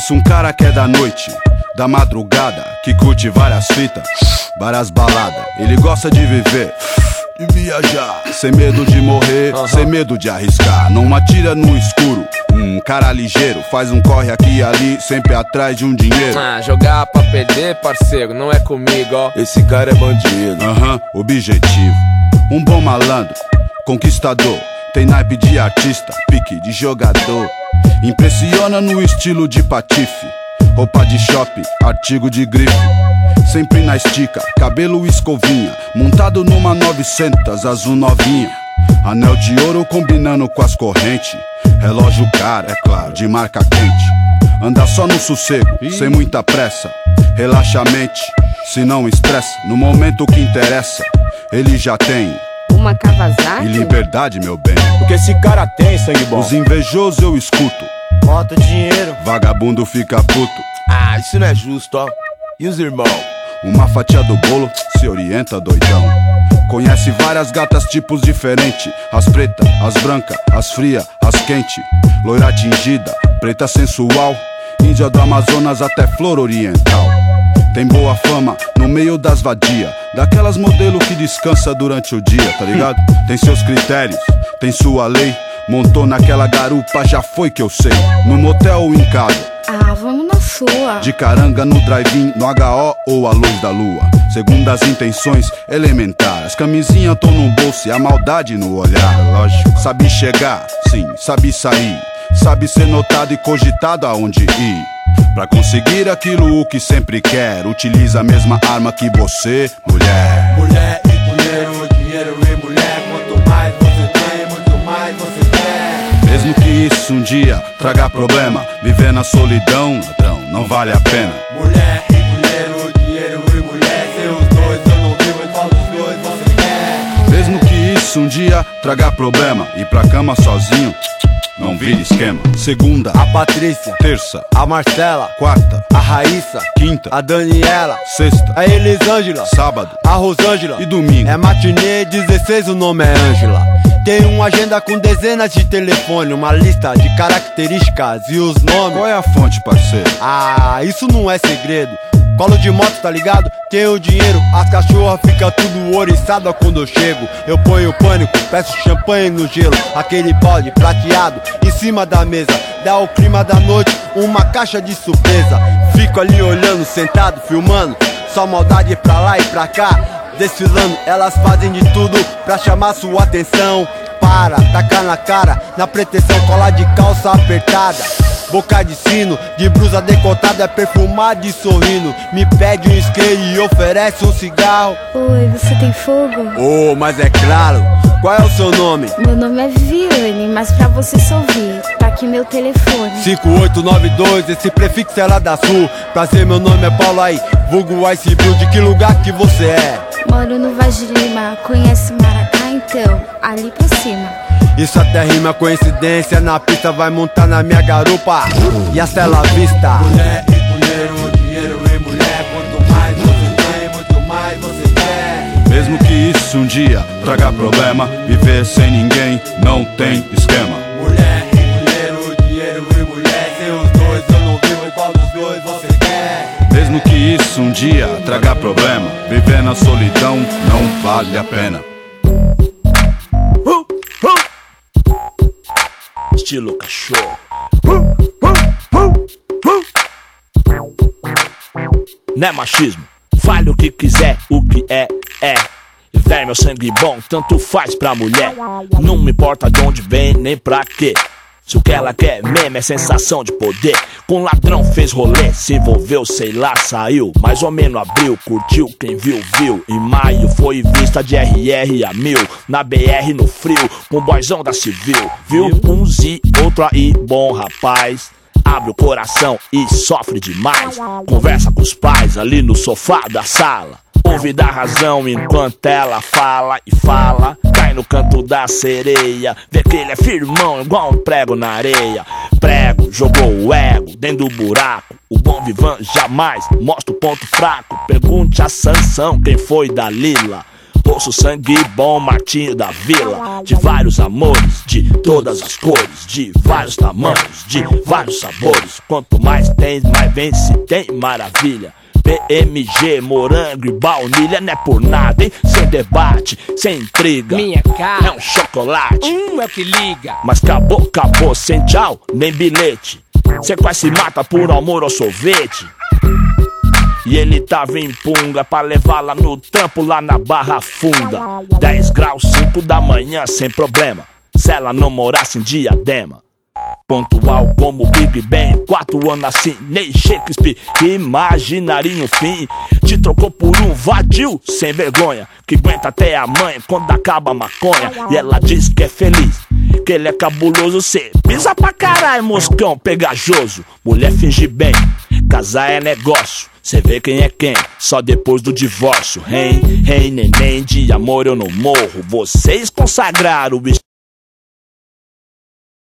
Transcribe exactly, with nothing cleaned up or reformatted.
Conheço um cara que é da noite, da madrugada, que curte várias fitas, várias baladas. Ele gosta de viver, de viajar, sem medo de morrer, uhum. sem medo de arriscar. Não atira no escuro, um cara ligeiro, faz um corre aqui e ali, sempre atrás de um dinheiro. Ah, jogar pra perder, parceiro, não é comigo, ó. Esse cara é bandido. Aham, uhum, objetivo. Um bom malandro, conquistador, tem naipe de artista, pique de jogador. Impressiona no estilo de patife, roupa de shopping, artigo de grife. Sempre na estica, cabelo escovinha, montado numa novecentos azul novinha. Anel de ouro combinando com as correntes, relógio caro, é claro, de marca quente. Anda só no sossego, Ih. sem muita pressa, relaxa a mente, se não estressa. No momento que interessa, ele já tem uma Kawasaki e liberdade, meu bem. O que esse cara tem, sangue bom? Os invejosos eu escuto, bota dinheiro, vagabundo fica puto. Ah, isso não é justo, ó. E os irmãos? Uma fatia do bolo, se orienta, doidão. Conhece várias gatas, tipos diferentes. As pretas, as brancas, as frias, as quentes. Loira tingida, preta sensual, índia do Amazonas até flor oriental. Tem boa fama no meio das vadias, daquelas modelo que descansa durante o dia, tá ligado? Tem seus critérios, tem sua lei. Montou naquela garupa, já foi que eu sei. No motel ou em casa, ah, vamos na sua. De caranga no drive-in, no H O ou a luz da lua. Segundo as intenções elementares, as camisinhas tão no bolso e a maldade no olhar. Lógico. Sabe chegar, sim, sabe sair, sabe ser notado e cogitado aonde ir. Pra conseguir aquilo o que sempre quer, utiliza a mesma arma que você, mulher. Mulher e dinheiro, dinheiro e mulher. Quanto mais você tem, muito mais você quer. Mesmo que isso um dia traga problema, viver na solidão, ladrão, não vale a pena. Mulher e dinheiro, dinheiro e mulher. Seus dois eu não vivo, em qual dos dois você quer. Mesmo que isso um dia traga problema, ir pra cama sozinho, não vira esquema. Segunda, a Patrícia. Terça, a Marcela. Quarta, a Raíssa. Quinta, a Daniela. Sexta, a Elisângela. Sábado, a Rosângela. E domingo é matinê dezesseis, o nome é Ângela. Tem uma agenda com dezenas de telefone, uma lista de características e os nomes. Qual é a fonte, parceiro? Ah, isso não é segredo. Colo de moto, tá ligado? Tenho dinheiro, as cachorras ficam tudo oriçada quando eu chego. Eu ponho pânico, peço champanhe no gelo, aquele balde prateado em cima da mesa. Dá o clima da noite, uma caixa de surpresa. Fico ali olhando, sentado, filmando, só maldade pra lá e pra cá. Desfilando, elas fazem de tudo pra chamar sua atenção. Para, tacar na cara, na pretensão, colar de calça apertada, boca de sino, de blusa decotada, perfumada e sorrindo. Me pede um isqueiro e oferece um cigarro. Oi, você tem fogo? Oh, mas é claro. Qual é o seu nome? Meu nome é Viviane, mas pra você só ouvir, tá aqui meu telefone. cinco oito nove dois, esse prefixo é lá da Sul. Prazer, meu nome é Paulo aí, vulgo Ice Blue. De que lugar que você é? Moro no Vaz de Lima, conhece Maracá então? Ali pra cima. Isso até rima coincidência, na pista vai montar na minha garupa. E a cela vista. Mulher e dinheiro, dinheiro e mulher. Quanto mais você tem, muito mais você quer. Mesmo que isso um dia traga problema, viver sem ninguém não tem esquema. Mulher e dinheiro, dinheiro e mulher. Seus dois eu não vivo, em qual dos dois você quer. Mesmo que isso um dia traga problema, viver na solidão não vale a pena. Estilo cachorro. Não é machismo, fale o que quiser, o que é, é. Véi, meu sangue bom, tanto faz pra mulher. Não me importa de onde vem, nem pra quê. Se o que ela quer mesmo é sensação de poder. Com ladrão fez rolê, se envolveu, sei lá, saiu. Mais ou menos abril, curtiu, quem viu, viu. Em maio foi vista de R R a mil. Na B R no frio, com o boyzão da civil. Viu uns e outro aí, bom rapaz. Abre o coração e sofre demais. Conversa com os pais ali no sofá da sala. Ouve da razão enquanto ela fala e fala. Cai no canto da sereia, vê que ele é firmão igual um prego na areia. Prego, jogou o ego dentro do buraco. O bom vivan jamais mostra o ponto fraco. Pergunte a Sansão quem foi Dalila. Poço sangue bom, Martinho da Vila. De vários amores, de todas as cores, de vários tamanhos, de vários sabores. Quanto mais tem, mais vem, se tem maravilha. P M G, morango e baunilha, não é por nada, hein? Sem debate, sem intriga. Minha cara é um chocolate, hum, é o que liga. mas acabou, acabou, sem tchau, nem bilhete. Cê quase se mata por amor ao sorvete. E ele tava em punga pra levá-la no trampo lá na Barra Funda. Dez graus, cinco da manhã, sem problema, se ela não morasse em Diadema. Pontual como Big Ben, quatro anos assim, nem Shakespeare imaginaria um fim. Te trocou por um vadio sem vergonha, que aguenta até a mãe quando acaba a maconha. E ela diz que é feliz, que ele é cabuloso. Cê pisa pra caralho, moscão pegajoso. Mulher finge bem, casar é negócio. Cê vê quem é quem, só depois do divórcio. Rei, rei, neném, de amor eu não morro. Vocês consagraram o